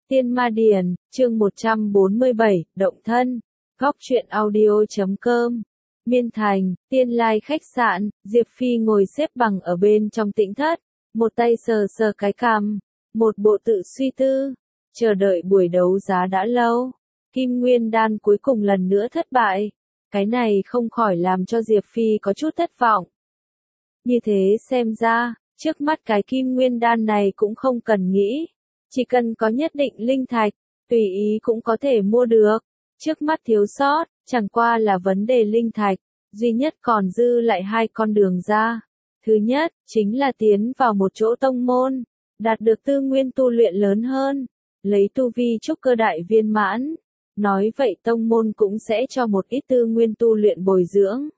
Tiên Ma Điển, chương 147, Động Thân, Góc truyện audio.com. Miên Thành, Tiên Lai khách sạn, Diệp Phi ngồi xếp bằng ở bên trong tĩnh thất, một tay sờ sờ cái cằm, một bộ tự suy tư, chờ đợi buổi đấu giá đã lâu. Kim Nguyên Đan cuối cùng lần nữa thất bại, cái này không khỏi làm cho Diệp Phi có chút thất vọng. Như thế xem ra, trước mắt cái Kim Nguyên Đan này cũng không cần nghĩ. Chỉ cần có nhất định linh thạch, tùy ý cũng có thể mua được. Trước mắt thiếu sót, chẳng qua là vấn đề linh thạch, duy nhất còn dư lại hai con đường ra. Thứ nhất, chính là tiến vào một chỗ tông môn, đạt được tư nguyên tu luyện lớn hơn, lấy tu vi trúc cơ đại viên mãn. Nói vậy tông môn cũng sẽ cho một ít tư nguyên tu luyện bồi dưỡng.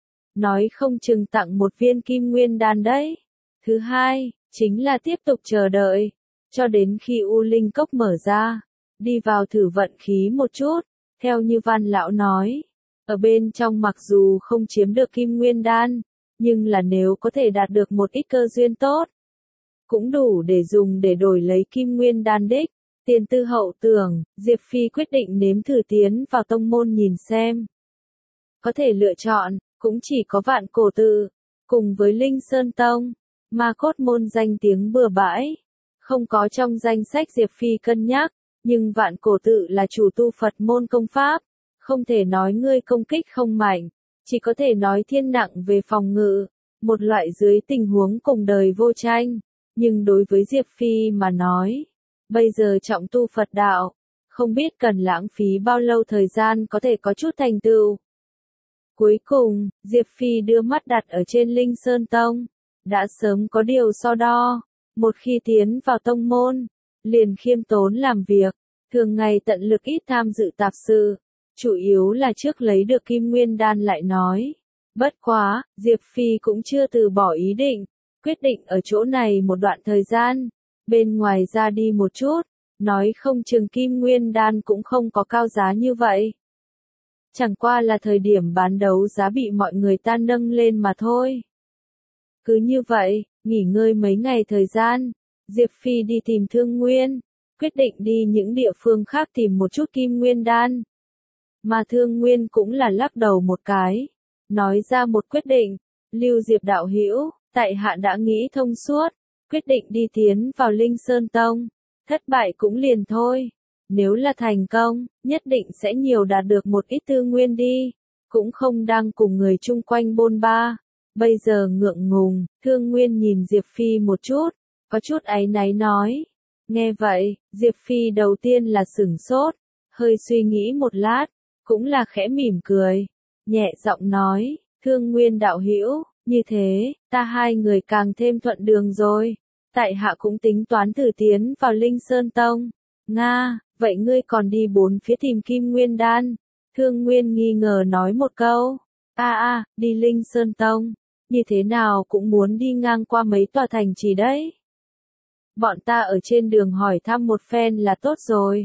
Nói không chừng tặng một viên Kim Nguyên Đan đấy. Thứ hai, chính là tiếp tục chờ đợi. Cho đến khi U Linh Cốc mở ra, đi vào thử vận khí một chút, theo như Văn Lão nói, ở bên trong mặc dù không chiếm được Kim Nguyên Đan, nhưng là nếu có thể đạt được một ít cơ duyên tốt, cũng đủ để dùng để đổi lấy Kim Nguyên Đan đích. Tiền tư hậu tưởng, Diệp Phi quyết định nếm thử tiến vào tông môn nhìn xem. Có thể lựa chọn, cũng chỉ có Vạn Cổ Tự, cùng với Linh Sơn Tông, Ma Cốt môn danh tiếng bừa bãi. Không có trong danh sách Diệp Phi cân nhắc, nhưng Vạn Cổ Tự là chủ tu Phật môn công pháp, không thể nói ngươi công kích không mạnh, chỉ có thể nói thiên nặng về phòng ngự, một loại dưới tình huống cùng đời vô tranh, nhưng đối với Diệp Phi mà nói, bây giờ trọng tu Phật đạo, không biết cần lãng phí bao lâu thời gian có thể có chút thành tựu. Cuối cùng, Diệp Phi đưa mắt đặt ở trên Linh Sơn Tông, đã sớm có điều so đo. Một khi tiến vào tông môn, liền khiêm tốn làm việc, thường ngày tận lực ít tham dự tạp sự, chủ yếu là trước lấy được Kim Nguyên Đan lại nói. Bất quá, Diệp Phi cũng chưa từ bỏ ý định, quyết định ở chỗ này một đoạn thời gian, bên ngoài ra đi một chút, nói không chừng Kim Nguyên Đan cũng không có cao giá như vậy. Chẳng qua là thời điểm bán đấu giá bị mọi người ta nâng lên mà thôi. Cứ như vậy, nghỉ ngơi mấy ngày thời gian, Diệp Phi đi tìm Thương Nguyên, quyết định đi những địa phương khác tìm một chút Kim Nguyên Đan. Mà Thương Nguyên cũng là lắc đầu một cái, nói ra một quyết định, Lưu Diệp đạo hữu, tại hạ đã nghĩ thông suốt, quyết định đi tiến vào Linh Sơn Tông, thất bại cũng liền thôi. Nếu là thành công, nhất định sẽ nhiều đạt được một ít tư nguyên đi, cũng không đang cùng người chung quanh bôn ba. Bây giờ ngượng ngùng, Thương Nguyên nhìn Diệp Phi một chút, có chút áy náy nói. Nghe vậy, Diệp Phi đầu tiên là sửng sốt, hơi suy nghĩ một lát, cũng là khẽ mỉm cười, nhẹ giọng nói, Thương Nguyên đạo hữu, như thế, ta hai người càng thêm thuận đường rồi. Tại hạ cũng tính toán thử tiến vào Linh Sơn Tông. Nga, vậy ngươi còn đi bốn phía tìm Kim Nguyên Đan? Thương Nguyên nghi ngờ nói một câu. Đi Linh Sơn Tông. Như thế nào cũng muốn đi ngang qua mấy tòa thành trì đấy. Bọn ta ở trên đường hỏi thăm một phen là tốt rồi.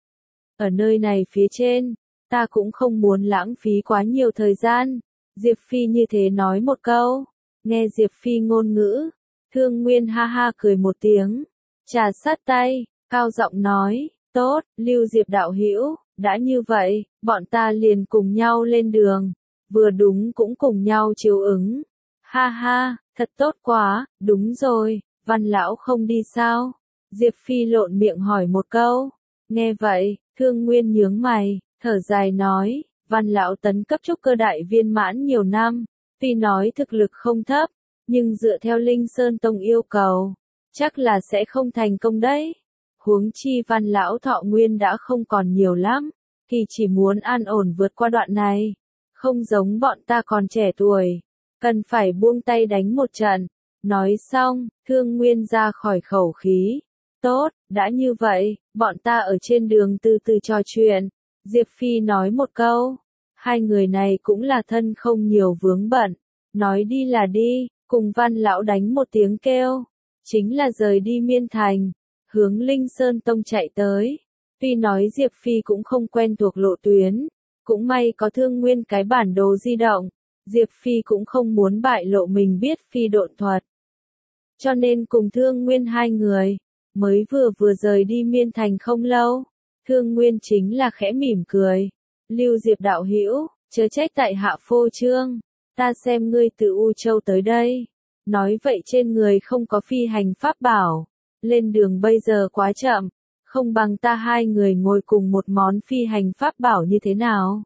Ở nơi này phía trên, ta cũng không muốn lãng phí quá nhiều thời gian. Diệp Phi như thế nói một câu. Nghe Diệp Phi ngôn ngữ, Thương Nguyên ha ha cười một tiếng, trà sát tay, cao giọng nói, tốt, Lưu Diệp đạo hữu, đã như vậy, bọn ta liền cùng nhau lên đường, vừa đúng cũng cùng nhau chiếu ứng. Ha ha, thật tốt quá, đúng rồi, Văn lão không đi sao? Diệp Phi lộn miệng hỏi một câu. Nghe vậy, Thương Nguyên nhướng mày, thở dài nói, Văn lão tấn cấp trúc cơ đại viên mãn nhiều năm, tuy nói thực lực không thấp, nhưng dựa theo Linh Sơn Tông yêu cầu, chắc là sẽ không thành công đấy. Huống chi Văn lão thọ nguyên đã không còn nhiều lắm, thì chỉ muốn an ổn vượt qua đoạn này, không giống bọn ta còn trẻ tuổi. Cần phải buông tay đánh một trận. Nói xong, Thương Nguyên ra khỏi khẩu khí. Tốt, đã như vậy, bọn ta ở trên đường từ từ trò chuyện. Diệp Phi nói một câu. Hai người này cũng là thân không nhiều vướng bận. Nói đi là đi, cùng Văn lão đánh một tiếng kêu. Chính là rời đi Miên Thành, hướng Linh Sơn Tông chạy tới. Tuy nói Diệp Phi cũng không quen thuộc lộ tuyến, cũng may có Thương Nguyên cái bản đồ di động. Diệp Phi cũng không muốn bại lộ mình biết phi độn thuật. Cho nên cùng Thương Nguyên hai người, Mới vừa rời đi Miên Thành không lâu, Thương Nguyên chính là khẽ mỉm cười. Lưu Diệp đạo hữu, chớ trách tại hạ phô trương, ta xem ngươi từ U Châu tới đây. Nói vậy trên người không có phi hành pháp bảo, lên đường bây giờ quá chậm, không bằng ta hai người ngồi cùng một món phi hành pháp bảo như thế nào?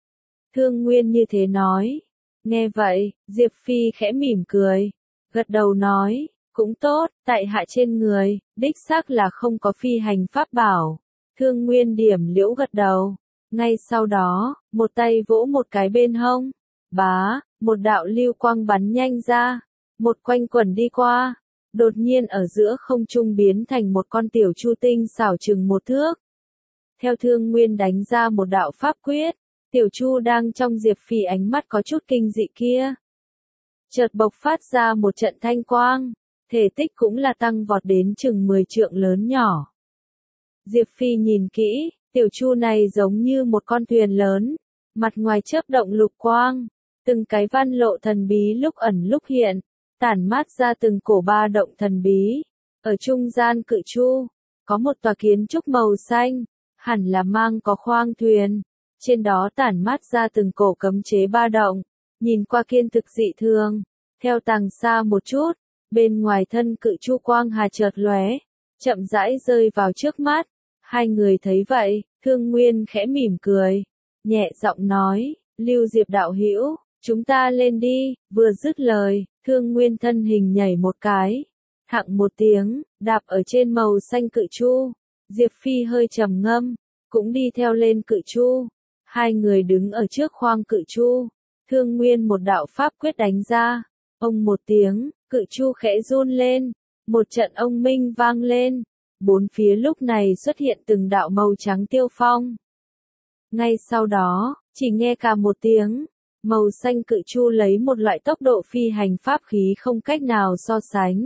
Thương Nguyên như thế nói. Nghe vậy, Diệp Phi khẽ mỉm cười, gật đầu nói, cũng tốt, tại hạ trên người, đích xác là không có phi hành pháp bảo. Thương Nguyên điểm liễu gật đầu. Ngay sau đó, một tay vỗ một cái bên hông. Bá, một đạo lưu quang bắn nhanh ra. Một quanh quẩn đi qua. Đột nhiên ở giữa không trung biến thành một con tiểu chu tinh xảo chừng 1 thước. Theo Thương Nguyên đánh ra một đạo pháp quyết, tiểu chu đang trong Diệp Phi ánh mắt có chút kinh dị kia. Chợt bộc phát ra một trận thanh quang, thể tích cũng là tăng vọt đến chừng 10 trượng lớn nhỏ. Diệp Phi nhìn kỹ, tiểu chu này giống như một con thuyền lớn, mặt ngoài chớp động lục quang, từng cái văn lộ thần bí lúc ẩn lúc hiện, tản mát ra từng cổ ba động thần bí. Ở trung gian cự chu, có một tòa kiến trúc màu xanh, hẳn là mang có khoang thuyền, trên đó tản mát ra từng cổ cấm chế ba động, nhìn qua kiên thực dị thường. Theo tàng xa một chút, bên ngoài thân cự chu quang hà chợt lóe, chậm rãi rơi vào trước mắt. Hai người thấy vậy, Thương Nguyên khẽ mỉm cười, nhẹ giọng nói, Lưu Diệp đạo hữu, chúng ta lên đi. Vừa dứt lời, Thương Nguyên thân hình nhảy một cái, thặng một tiếng, đạp ở trên màu xanh cự chu. Diệp Phi hơi trầm ngâm, cũng đi theo lên cự chu. Hai người đứng ở trước khoang cự chu. Thương Nguyên một đạo pháp quyết đánh ra, ông một tiếng, cự chu khẽ run lên, một trận ông minh vang lên. Bốn phía lúc này xuất hiện từng đạo màu trắng tiêu phong. Ngay sau đó, chỉ nghe cả một tiếng, màu xanh cự chu lấy một loại tốc độ phi hành pháp khí không cách nào so sánh.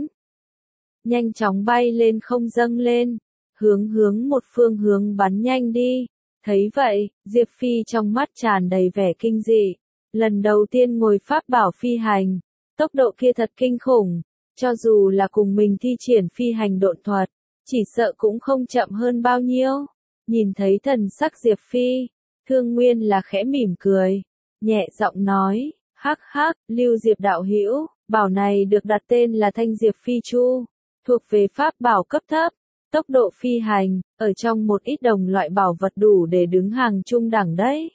Nhanh chóng bay lên không dâng lên, hướng một phương hướng bắn nhanh đi. Thấy vậy, Diệp Phi trong mắt tràn đầy vẻ kinh dị. Lần đầu tiên ngồi pháp bảo phi hành, tốc độ kia thật kinh khủng, cho dù là cùng mình thi triển phi hành độn thuật, chỉ sợ cũng không chậm hơn bao nhiêu. Nhìn thấy thần sắc Diệp Phi, Thương Nguyên là khẽ mỉm cười, nhẹ giọng nói, hắc hắc, Lưu Diệp đạo hữu, bảo này được đặt tên là Thanh Diệp Phi Chu, thuộc về pháp bảo cấp thấp, tốc độ phi hành, ở trong một ít đồng loại bảo vật đủ để đứng hàng trung đẳng đấy.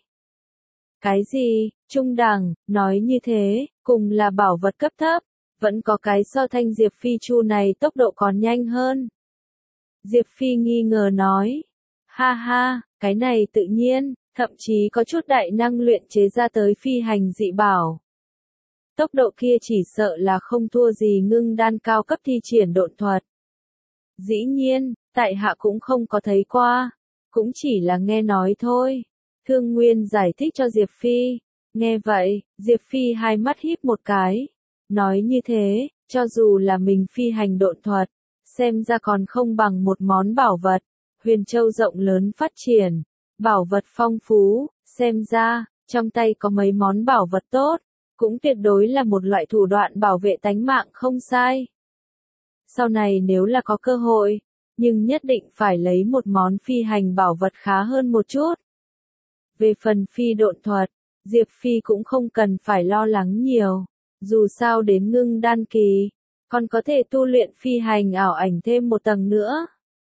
Cái gì, trung đẳng, nói như thế, cùng là bảo vật cấp thấp, vẫn có cái so Thanh Diệp Phi Chu này tốc độ còn nhanh hơn. Diệp Phi nghi ngờ nói, ha ha, cái này tự nhiên, thậm chí có chút đại năng luyện chế ra tới phi hành dị bảo. Tốc độ kia chỉ sợ là không thua gì ngưng đan cao cấp thi triển độn thuật. Dĩ nhiên, tại hạ cũng không có thấy qua, cũng chỉ là nghe nói thôi. Thương Nguyên giải thích cho Diệp Phi. Nghe vậy, Diệp Phi hai mắt híp một cái. Nói như thế, cho dù là mình phi hành độn thuật, xem ra còn không bằng một món bảo vật. Huyền Châu rộng lớn phát triển, bảo vật phong phú, xem ra, trong tay có mấy món bảo vật tốt, cũng tuyệt đối là một loại thủ đoạn bảo vệ tánh mạng không sai. Sau này nếu là có cơ hội, nhưng nhất định phải lấy một món phi hành bảo vật khá hơn một chút. Về phần phi độn thuật, Diệp Phi cũng không cần phải lo lắng nhiều, dù sao đến ngưng đan kỳ, còn có thể tu luyện phi hành ảo ảnh thêm một tầng nữa.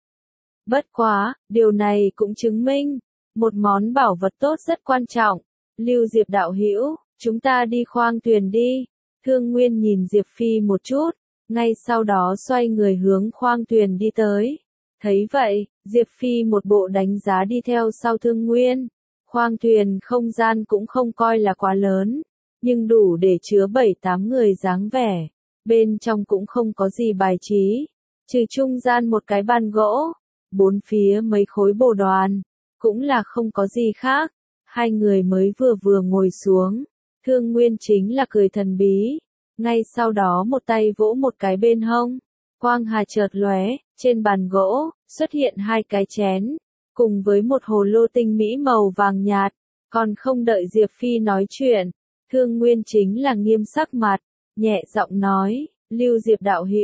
Bất quá, điều này cũng chứng minh, một món bảo vật tốt rất quan trọng. Lưu Diệp đạo hữu, chúng ta đi khoang thuyền đi. Thương Nguyên nhìn Diệp Phi một chút, ngay sau đó xoay người hướng khoang thuyền đi tới. Thấy vậy, Diệp Phi một bộ đánh giá đi theo sau Thương Nguyên. Khoang thuyền không gian cũng không coi là quá lớn, nhưng đủ để chứa 7-8 người dáng vẻ. Bên trong cũng không có gì bài trí, trừ trung gian một cái bàn gỗ, bốn phía mấy khối bồ đoàn, cũng là không có gì khác. Hai người mới vừa ngồi xuống, Thương Nguyên chính là cười thần bí, ngay sau đó một tay vỗ một cái bên hông, quang hà chợt lóe, trên bàn gỗ xuất hiện hai cái chén, cùng với một hồ lô tinh mỹ màu vàng nhạt. Còn không đợi Diệp Phi nói chuyện, Thương Nguyên chính là nghiêm sắc mặt, nhẹ giọng nói, Lưu Diệp đạo hữu,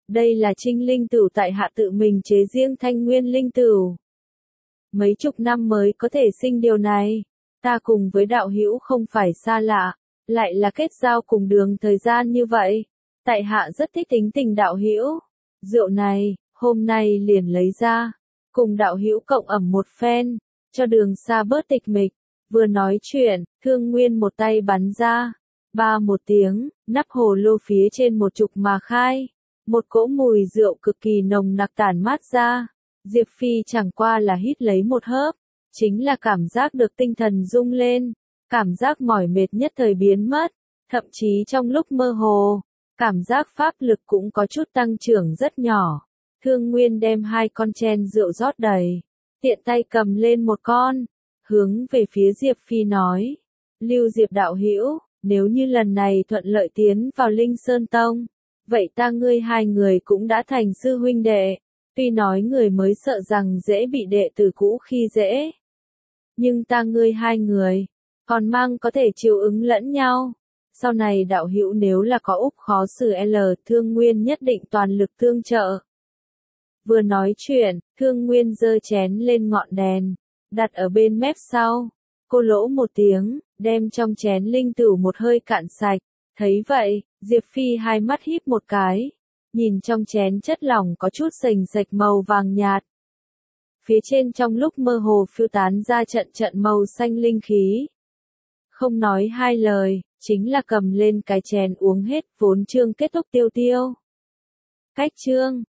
Đây là Trinh Linh Tửu tại hạ tự mình chế riêng Thanh Nguyên Linh Tửu. Mấy chục năm mới có thể sinh điều này. Ta cùng với đạo hữu không phải xa lạ, lại là kết giao cùng đường thời gian như vậy. Tại hạ rất thích tính tình đạo hữu. Rượu này, hôm nay liền lấy ra, cùng đạo hữu cộng ẩm một phen, cho đường xa bớt tịch mịch. Vừa nói chuyện, Thương Nguyên một tay bắn ra. Ba một tiếng, nắp hồ lô phía trên một trục mà khai. Một cỗ mùi rượu cực kỳ nồng nặc tản mát ra. Diệp Phi chẳng qua là hít lấy một hớp, chính là cảm giác được tinh thần rung lên, cảm giác mỏi mệt nhất thời biến mất, thậm chí trong lúc mơ hồ, cảm giác pháp lực cũng có chút tăng trưởng rất nhỏ. Thương Nguyên đem hai con chén rượu rót đầy, tiện tay cầm lên một con, hướng về phía Diệp Phi nói, Lưu Diệp đạo hữu, nếu như lần này thuận lợi tiến vào Linh Sơn Tông, vậy ta ngươi hai người cũng đã thành sư huynh đệ. Tuy nói người mới sợ rằng dễ bị đệ tử cũ khi dễ, nhưng ta ngươi hai người, còn mang có thể chiều ứng lẫn nhau. Sau này đạo hữu nếu là có úc khó xử Thương Nguyên nhất định toàn lực tương trợ. Vừa nói chuyện, Thương Nguyên giơ chén lên ngọn đèn, đặt ở bên mép sau. Cô lỗ một tiếng, đem trong chén linh tửu một hơi cạn sạch. Thấy vậy, Diệp Phi hai mắt híp một cái. Nhìn trong chén chất lỏng có chút sền sạch màu vàng nhạt. Phía trên trong lúc mơ hồ phiêu tán ra trận trận màu xanh linh khí. Không nói hai lời, chính là cầm lên cái chén uống hết, vốn chương kết thúc tiêu tiêu. Cách chương